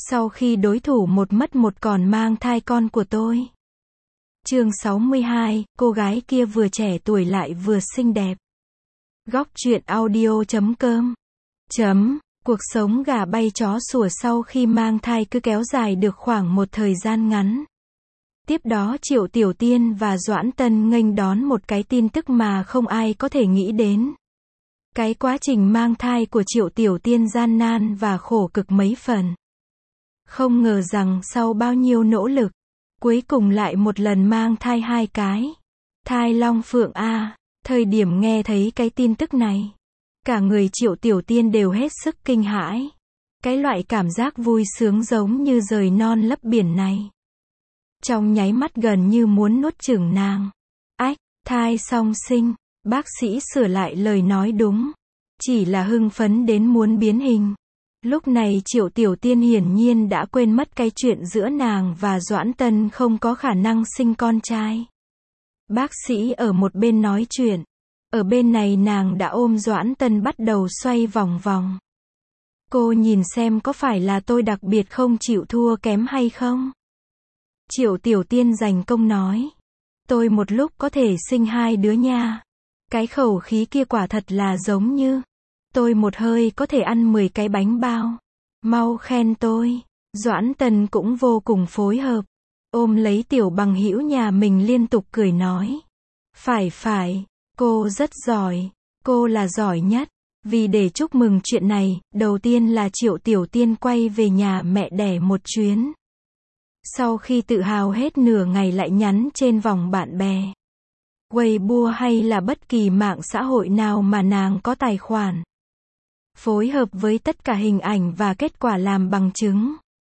Sau khi đối thủ một mất một còn mang thai con của tôi. Chương 62, cô gái kia vừa trẻ tuổi lại vừa xinh đẹp. Góc truyện audio.com. Cuộc sống gà bay chó sủa sau khi mang thai cứ kéo dài được khoảng một thời gian ngắn. Tiếp đó Triệu Tiểu Tiên và Doãn Tân nghênh đón một cái tin tức mà không ai có thể nghĩ đến. Cái quá trình mang thai của Triệu Tiểu Tiên gian nan và khổ cực mấy phần. Không ngờ rằng sau bao nhiêu nỗ lực, cuối cùng lại một lần mang thai 2 cái. Thai long phượng a. Thời điểm nghe thấy cái tin tức này, cả người Triệu Tiểu Tiên đều hết sức kinh hãi. Cái loại cảm giác vui sướng giống như rời non lấp biển này, trong nháy mắt gần như muốn nuốt chửng nàng. Ách, thai song sinh, bác sĩ sửa lại lời nói đúng. Chỉ là hưng phấn đến muốn biến hình. Lúc này Triệu Tiểu Tiên hiển nhiên đã quên mất cái chuyện giữa nàng và Doãn Tân không có khả năng sinh con trai. Bác sĩ ở một bên nói chuyện. Ở bên này nàng đã ôm Doãn Tân bắt đầu xoay vòng vòng. Cô nhìn xem có phải là tôi đặc biệt không chịu thua kém hay không? Triệu Tiểu Tiên dành công nói. Tôi một lúc có thể sinh 2 đứa nha. Cái khẩu khí kia quả thật là giống như tôi một hơi có thể ăn 10 cái bánh bao. Mau khen tôi. Doãn Tân cũng vô cùng phối hợp. Ôm lấy tiểu bằng hữu nhà mình liên tục cười nói. Phải, cô rất giỏi. Cô là giỏi nhất. Vì để chúc mừng chuyện này, đầu tiên là Triệu Tiểu Tiên quay về nhà mẹ đẻ một chuyến. Sau khi tự hào hết nửa ngày lại nhắn trên vòng bạn bè, Weibo hay là bất kỳ mạng xã hội nào mà nàng có tài khoản, phối hợp với tất cả hình ảnh và kết quả làm bằng chứng,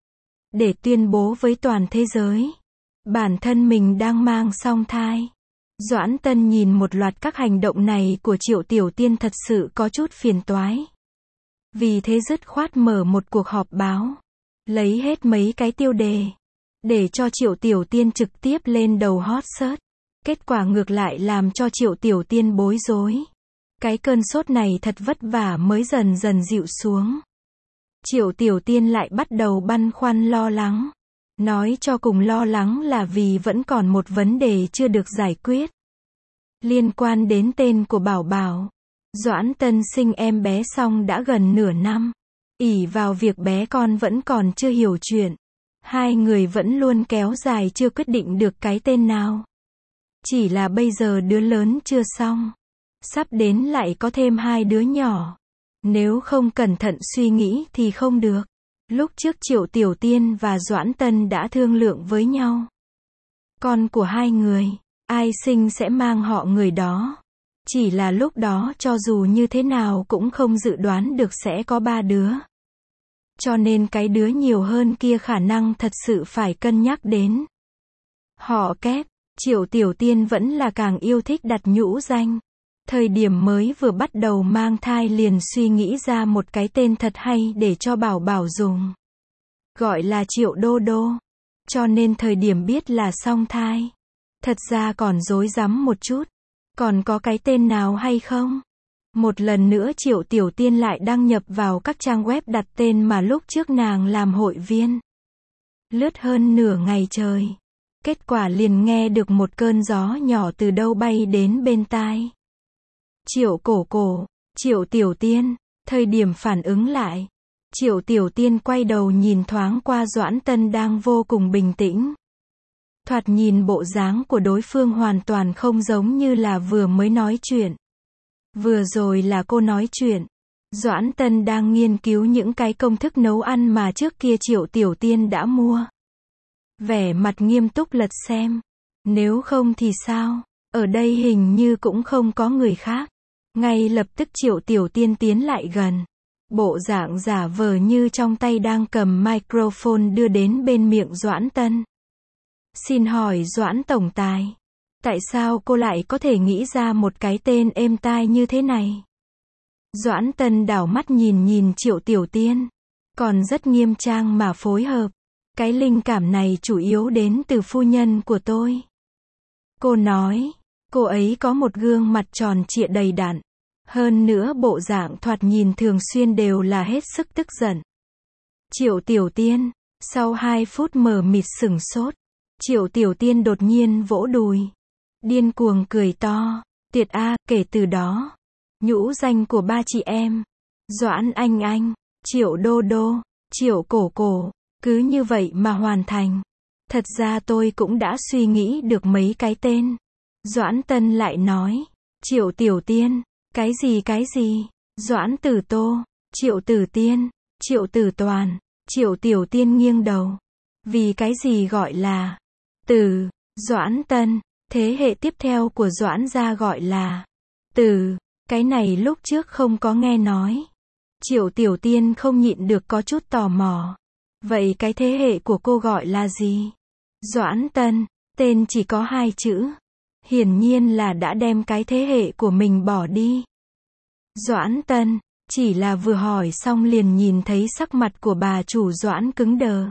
để tuyên bố với toàn thế giới, bản thân mình đang mang song thai. Doãn Tân nhìn một loạt các hành động này của Triệu Tiểu Tiên thật sự có chút phiền toái. Vì thế dứt khoát mở một cuộc họp báo, lấy hết mấy cái tiêu đề, để cho Triệu Tiểu Tiên trực tiếp lên đầu hot search. Kết quả ngược lại làm cho Triệu Tiểu Tiên bối rối. Cái cơn sốt này thật vất vả mới dần dần dịu xuống. Triệu Tiểu Tiên lại bắt đầu băn khoăn lo lắng. Nói cho cùng lo lắng là vì vẫn còn một vấn đề chưa được giải quyết. Liên quan đến tên của Bảo Bảo. Doãn Tân sinh em bé xong đã gần nửa năm. Ỷ vào việc bé con vẫn còn chưa hiểu chuyện, hai người vẫn luôn kéo dài chưa quyết định được cái tên nào. Chỉ là bây giờ đứa lớn chưa xong, sắp đến lại có thêm 2 đứa nhỏ. Nếu không cẩn thận suy nghĩ thì không được. Lúc trước Triệu Tiểu Tiên và Doãn Tân đã thương lượng với nhau. Con của hai người, ai sinh sẽ mang họ người đó. Chỉ là lúc đó cho dù như thế nào cũng không dự đoán được sẽ có 3 đứa. Cho nên cái đứa nhiều hơn kia khả năng thật sự phải cân nhắc đến. Họ kép, Triệu Tiểu Tiên vẫn là càng yêu thích đặt nhũ danh. Thời điểm mới vừa bắt đầu mang thai liền suy nghĩ ra một cái tên thật hay để cho Bảo Bảo dùng. Gọi là Triệu Đô Đô. Cho nên thời điểm biết là song thai, thật ra còn rối rắm một chút. Còn có cái tên nào hay không? Một lần nữa Triệu Tiểu Tiên lại đăng nhập vào các trang web đặt tên mà lúc trước nàng làm hội viên. Lướt hơn nửa ngày trời. Kết quả liền nghe được một cơn gió nhỏ từ đâu bay đến bên tai. Triệu Cổ, Triệu Tiểu Tiên. Thời điểm phản ứng lại, Triệu Tiểu Tiên quay đầu nhìn thoáng qua Doãn Tân đang vô cùng bình tĩnh. Thoạt nhìn bộ dáng của đối phương hoàn toàn không giống như là vừa mới nói chuyện. Vừa rồi là cô nói chuyện. Doãn Tân đang nghiên cứu những cái công thức nấu ăn mà trước kia Triệu Tiểu Tiên đã mua. Vẻ mặt nghiêm túc lật xem. Nếu không thì sao? Ở đây hình như cũng không có người khác. Ngay lập tức Triệu Tiểu Tiên tiến lại gần. Bộ dạng giả vờ như trong tay đang cầm microphone đưa đến bên miệng Doãn Tân. Xin hỏi Doãn Tổng Tài, tại sao cô lại có thể nghĩ ra một cái tên êm tai như thế này? Doãn Tân đảo mắt nhìn Triệu Tiểu Tiên, còn rất nghiêm trang mà phối hợp. Cái linh cảm này chủ yếu đến từ phu nhân của tôi. Cô nói, cô ấy có một gương mặt tròn trịa đầy đặn. Hơn nữa bộ dạng thoạt nhìn thường xuyên đều là hết sức tức giận. Triệu Tiểu Tiên, sau 2 phút mờ mịt sửng sốt, Triệu Tiểu Tiên đột nhiên vỗ đùi, điên cuồng cười to, tiệt a, kể từ đó, nhũ danh của 3 chị em, Doãn Anh Anh, Triệu Đô Đô, Triệu Cổ Cổ, cứ như vậy mà hoàn thành. Thật ra tôi cũng đã suy nghĩ được mấy cái tên. Doãn Tân lại nói, Triệu Tiểu Tiên, cái gì? Doãn Tử Tô, Triệu Tử Tiên, Triệu Tử Toàn, Triệu Tiểu Tiên nghiêng đầu. Vì cái gì gọi là Tử, Doãn Tân, thế hệ tiếp theo của Doãn gia gọi là Tử, cái này lúc trước không có nghe nói. Triệu Tiểu Tiên không nhịn được có chút tò mò. Vậy cái thế hệ của cô gọi là gì? Doãn Tân, tên chỉ có 2 chữ. Hiển nhiên là đã đem cái thế hệ của mình bỏ đi. Doãn Tân, chỉ là vừa hỏi xong liền nhìn thấy sắc mặt của bà chủ Doãn cứng đờ.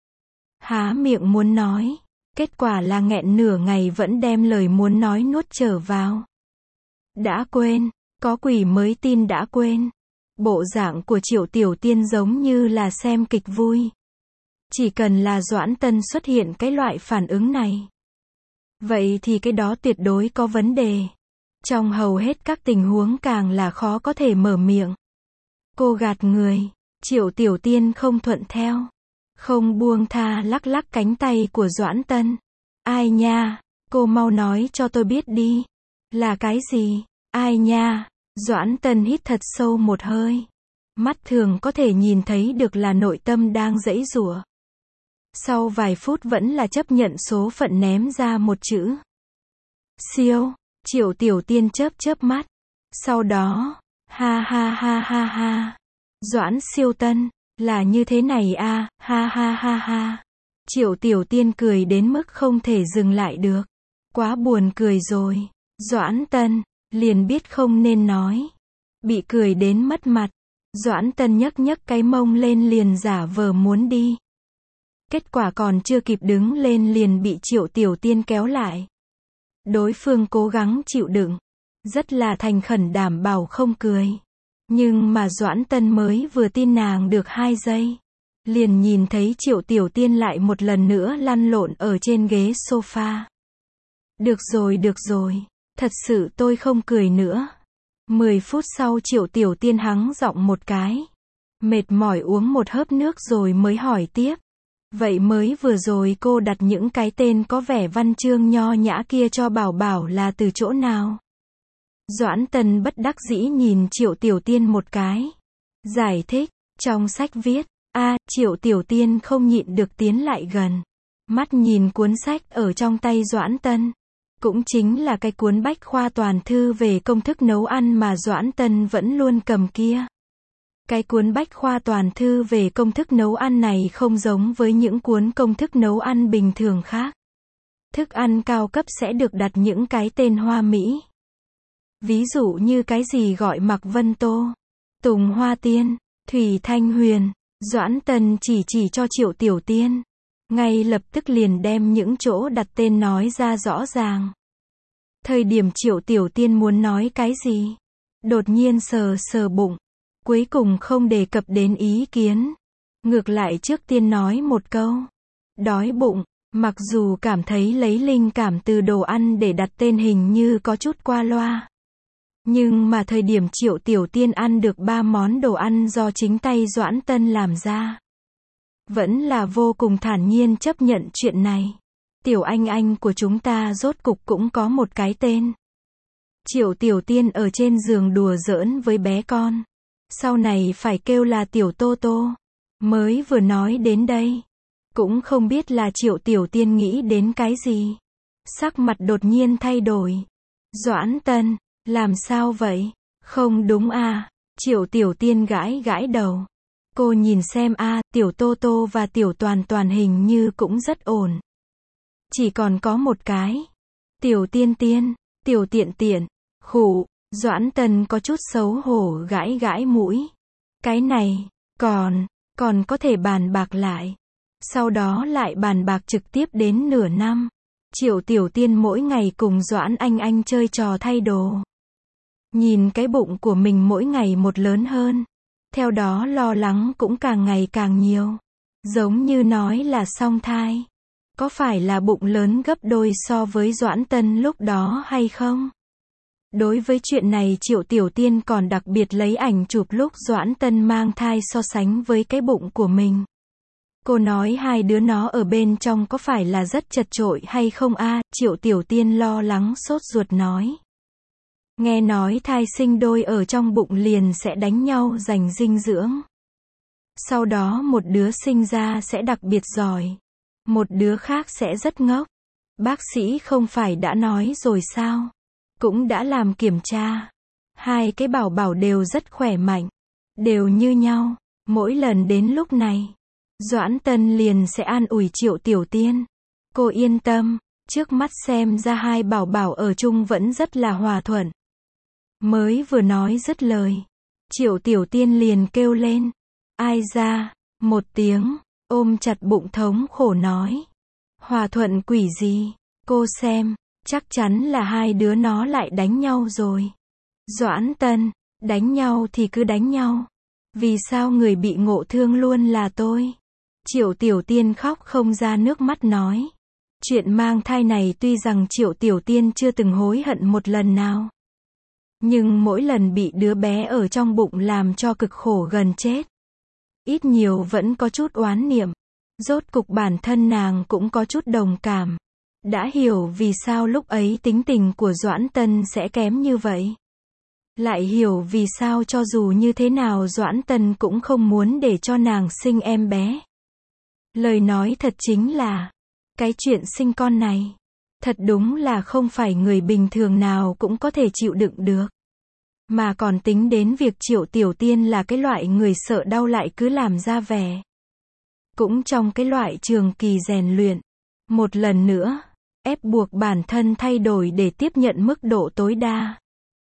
Há miệng muốn nói, kết quả là nghẹn nửa ngày vẫn đem lời muốn nói nuốt trở vào. Đã quên, có quỷ mới tin đã quên. Bộ dạng của Triệu Tiểu Tiên giống như là xem kịch vui. Chỉ cần là Doãn Tân xuất hiện cái loại phản ứng này, vậy thì cái đó tuyệt đối có vấn đề. Trong hầu hết các tình huống càng là khó có thể mở miệng. Cô gạt người, Triệu Tiểu Tiên không thuận theo, không buông tha lắc lắc cánh tay của Doãn Tân. Ai nha, cô mau nói cho tôi biết đi. Là cái gì? Ai nha? Doãn Tân hít thật sâu một hơi. Mắt thường có thể nhìn thấy được là nội tâm đang giãy giụa. Sau vài phút vẫn là chấp nhận số phận ném ra một chữ. Siêu, Triệu Tiểu Tiên chớp mắt. Sau đó, ha ha ha ha ha. Doãn Siêu Tân, là như thế này à, ha ha ha ha. Triệu Tiểu Tiên cười đến mức không thể dừng lại được. Quá buồn cười rồi. Doãn Tân, liền biết không nên nói. Bị cười đến mất mặt. Doãn Tân nhấc cái mông lên liền giả vờ muốn đi. Kết quả còn chưa kịp đứng lên liền bị Triệu Tiểu Tiên kéo lại. Đối phương cố gắng chịu đựng, rất là thành khẩn đảm bảo không cười. Nhưng mà Doãn Tân mới vừa tin nàng được 2 giây, liền nhìn thấy Triệu Tiểu Tiên lại một lần nữa lăn lộn ở trên ghế sofa. Được rồi, thật sự tôi không cười nữa. 10 phút sau Triệu Tiểu Tiên hắng giọng một cái, mệt mỏi uống một hớp nước rồi mới hỏi tiếp. Vậy mới vừa rồi cô đặt những cái tên có vẻ văn chương nho nhã kia cho Bảo Bảo là từ chỗ nào? Doãn Tân bất đắc dĩ nhìn Triệu Tiểu Tiên một cái. Giải thích, trong sách viết, Triệu Tiểu Tiên không nhịn được tiến lại gần. Mắt nhìn cuốn sách ở trong tay Doãn Tân. Cũng chính là cái cuốn bách khoa toàn thư về công thức nấu ăn mà Doãn Tân vẫn luôn cầm kia. Cái cuốn bách khoa toàn thư về công thức nấu ăn này không giống với những cuốn công thức nấu ăn bình thường khác. Thức ăn cao cấp sẽ được đặt những cái tên hoa mỹ. Ví dụ như cái gì gọi Mạc Vân Tô, Tùng Hoa Tiên, Thủy Thanh Huyền. Doãn Tân chỉ cho Triệu Tiểu Tiên. Ngay lập tức liền đem những chỗ đặt tên nói ra rõ ràng. Thời điểm Triệu Tiểu Tiên muốn nói cái gì, đột nhiên sờ bụng. Cuối cùng không đề cập đến ý kiến. Ngược lại trước tiên nói một câu. Đói bụng. Mặc dù cảm thấy lấy linh cảm từ đồ ăn để đặt tên hình như có chút qua loa. Nhưng mà thời điểm Triệu Tiểu Tiên ăn được 3 món đồ ăn do chính tay Doãn Tân làm ra, vẫn là vô cùng thản nhiên chấp nhận chuyện này. Tiểu Anh Anh của chúng ta rốt cục cũng có một cái tên. Triệu Tiểu Tiên ở trên giường đùa giỡn với bé con. Sau này phải kêu là Tiểu Tô Tô. Mới vừa nói đến đây, cũng không biết là Triệu Tiểu Tiên nghĩ đến cái gì. Sắc mặt đột nhiên thay đổi. Doãn Tân, làm sao vậy? Không đúng à? Triệu Tiểu Tiên gãi đầu. Cô nhìn xem Tiểu Tô Tô và Tiểu Toàn Toàn hình như cũng rất ổn. Chỉ còn có một cái. Tiểu Tiên Tiên, Tiểu Tiện Tiện, khụ. Doãn Tân có chút xấu hổ gãi mũi. Cái này, còn có thể bàn bạc lại. Sau đó lại bàn bạc trực tiếp đến nửa năm. Triệu Tiểu Tiên mỗi ngày cùng Doãn Anh Anh chơi trò thay đồ. Nhìn cái bụng của mình mỗi ngày một lớn hơn. Theo đó lo lắng cũng càng ngày càng nhiều. Giống như nói là song thai. Có phải là bụng lớn gấp đôi so với Doãn Tân lúc đó hay không? Đối với chuyện này Triệu Tiểu Tiên còn đặc biệt lấy ảnh chụp lúc Doãn Tân mang thai so sánh với cái bụng của mình. Cô nói hai đứa nó ở bên trong có phải là rất chật chội hay không a? Triệu Tiểu Tiên lo lắng sốt ruột nói. Nghe nói thai sinh đôi ở trong bụng liền sẽ đánh nhau giành dinh dưỡng. Sau đó một đứa sinh ra sẽ đặc biệt giỏi. Một đứa khác sẽ rất ngốc. Bác sĩ không phải đã nói rồi sao? Cũng đã làm kiểm tra. Hai cái bảo bảo đều rất khỏe mạnh. Đều như nhau. Mỗi lần đến lúc này, Doãn Tân liền sẽ an ủi Triệu Tiểu Tiên. Cô yên tâm, trước mắt xem ra hai bảo bảo ở chung vẫn rất là hòa thuận. Mới vừa nói dứt lời, Triệu Tiểu Tiên liền kêu lên. Ai ra, một tiếng, ôm chặt bụng thống khổ nói. Hòa thuận quỷ gì, cô xem, chắc chắn là hai đứa nó lại đánh nhau rồi. Doãn Tân, đánh nhau thì cứ đánh nhau. Vì sao người bị ngộ thương luôn là tôi? Triệu Tiểu Tiên khóc không ra nước mắt nói. Chuyện mang thai này tuy rằng Triệu Tiểu Tiên chưa từng hối hận một lần nào. Nhưng mỗi lần bị đứa bé ở trong bụng làm cho cực khổ gần chết. Ít nhiều vẫn có chút oán niệm. Rốt cục bản thân nàng cũng có chút đồng cảm. Đã hiểu vì sao lúc ấy tính tình của Doãn Tân sẽ kém như vậy. Lại hiểu vì sao cho dù như thế nào Doãn Tân cũng không muốn để cho nàng sinh em bé. Lời nói thật chính là, cái chuyện sinh con này, thật đúng là không phải người bình thường nào cũng có thể chịu đựng được. Mà còn tính đến việc Triệu Tiểu Tiên là cái loại người sợ đau lại cứ làm ra vẻ. Cũng trong cái loại trường kỳ rèn luyện. Một lần nữa, ép buộc bản thân thay đổi để tiếp nhận mức độ tối đa.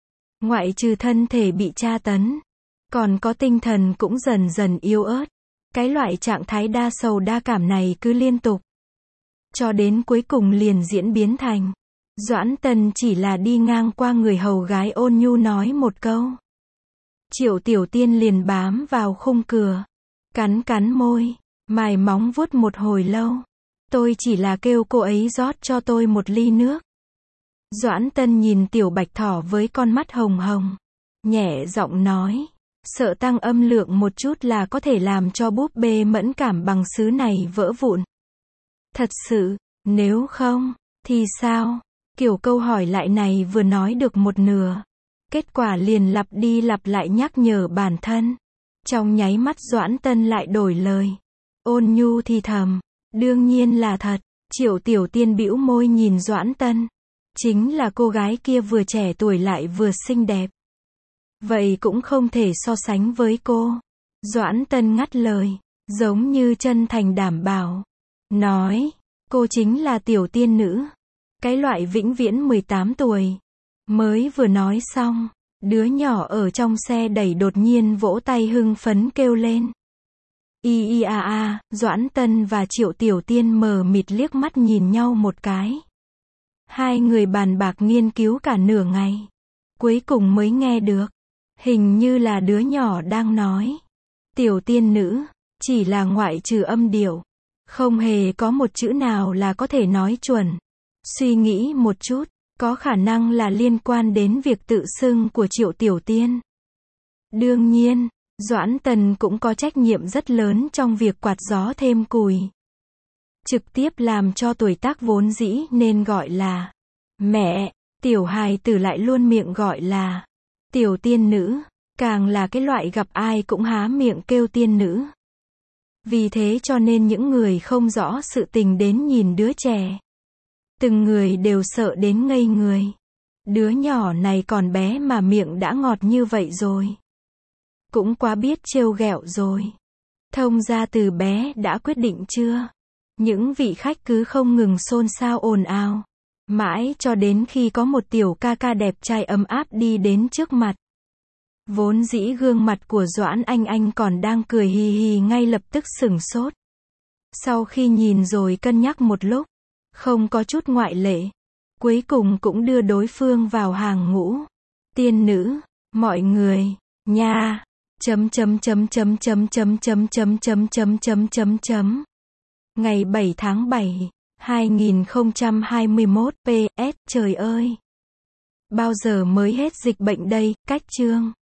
Ngoại trừ thân thể bị tra tấn, còn có tinh thần cũng dần dần yếu ớt. Cái loại trạng thái đa sầu đa cảm này cứ liên tục. Cho đến cuối cùng liền diễn biến thành. Doãn Tân chỉ là đi ngang qua người hầu gái ôn nhu nói một câu. Triệu Tiểu Tiên liền bám vào khung cửa. Cắn cắn môi, mài móng vuốt một hồi lâu. Tôi chỉ là kêu cô ấy rót cho tôi một ly nước. Doãn Tân nhìn Tiểu Bạch Thỏ với con mắt hồng hồng. Nhẹ giọng nói. Sợ tăng âm lượng một chút là có thể làm cho búp bê mẫn cảm bằng sứ này vỡ vụn. Thật sự, nếu không, thì sao? Kiểu câu hỏi lại này vừa nói được một nửa. Kết quả liền lặp đi lặp lại nhắc nhở bản thân. Trong nháy mắt Doãn Tân lại đổi lời. Ôn nhu thì thầm. Đương nhiên là thật. Triệu Tiểu Tiên bĩu môi nhìn Doãn Tân. Chính là cô gái kia vừa trẻ tuổi lại vừa xinh đẹp. Vậy cũng không thể so sánh với cô. Doãn Tân ngắt lời. Giống như chân thành đảm bảo. Nói. Cô chính là Tiểu Tiên nữ. Cái loại vĩnh viễn 18 tuổi. Mới vừa nói xong. Đứa nhỏ ở trong xe đẩy đột nhiên vỗ tay hưng phấn kêu lên. Doãn Tân và Triệu Tiểu Tiên mờ mịt liếc mắt nhìn nhau một cái. Hai người bàn bạc nghiên cứu cả nửa ngày. Cuối cùng mới nghe được. Hình như là đứa nhỏ đang nói. Tiểu Tiên nữ, chỉ là ngoại trừ âm điệu. Không hề có một chữ nào là có thể nói chuẩn. Suy nghĩ một chút, có khả năng là liên quan đến việc tự xưng của Triệu Tiểu Tiên. Đương nhiên, Doãn Tân cũng có trách nhiệm rất lớn trong việc quạt gió thêm cùi. Trực tiếp làm cho tuổi tác vốn dĩ nên gọi là mẹ, tiểu hài tử lại luôn miệng gọi là Tiểu Tiên nữ, càng là cái loại gặp ai cũng há miệng kêu tiên nữ. Vì thế cho nên những người không rõ sự tình đến nhìn đứa trẻ. Từng người đều sợ đến ngây người. Đứa nhỏ này còn bé mà miệng đã ngọt như vậy rồi. Cũng quá biết trêu ghẹo rồi. Thông ra từ bé đã quyết định chưa? Những vị khách cứ không ngừng xôn xao ồn ào. Mãi cho đến khi có một tiểu ca ca đẹp trai ấm áp đi đến trước mặt. Vốn dĩ gương mặt của Doãn Anh còn đang cười hì hì ngay lập tức sửng sốt. Sau khi nhìn rồi cân nhắc một lúc, không có chút ngoại lệ. Cuối cùng cũng đưa đối phương vào hàng ngũ. Tiên nữ, mọi người, nha. Ngày 7 tháng 7, 2021, PS, trời ơi! Bao giờ mới hết dịch bệnh đây, cách chương.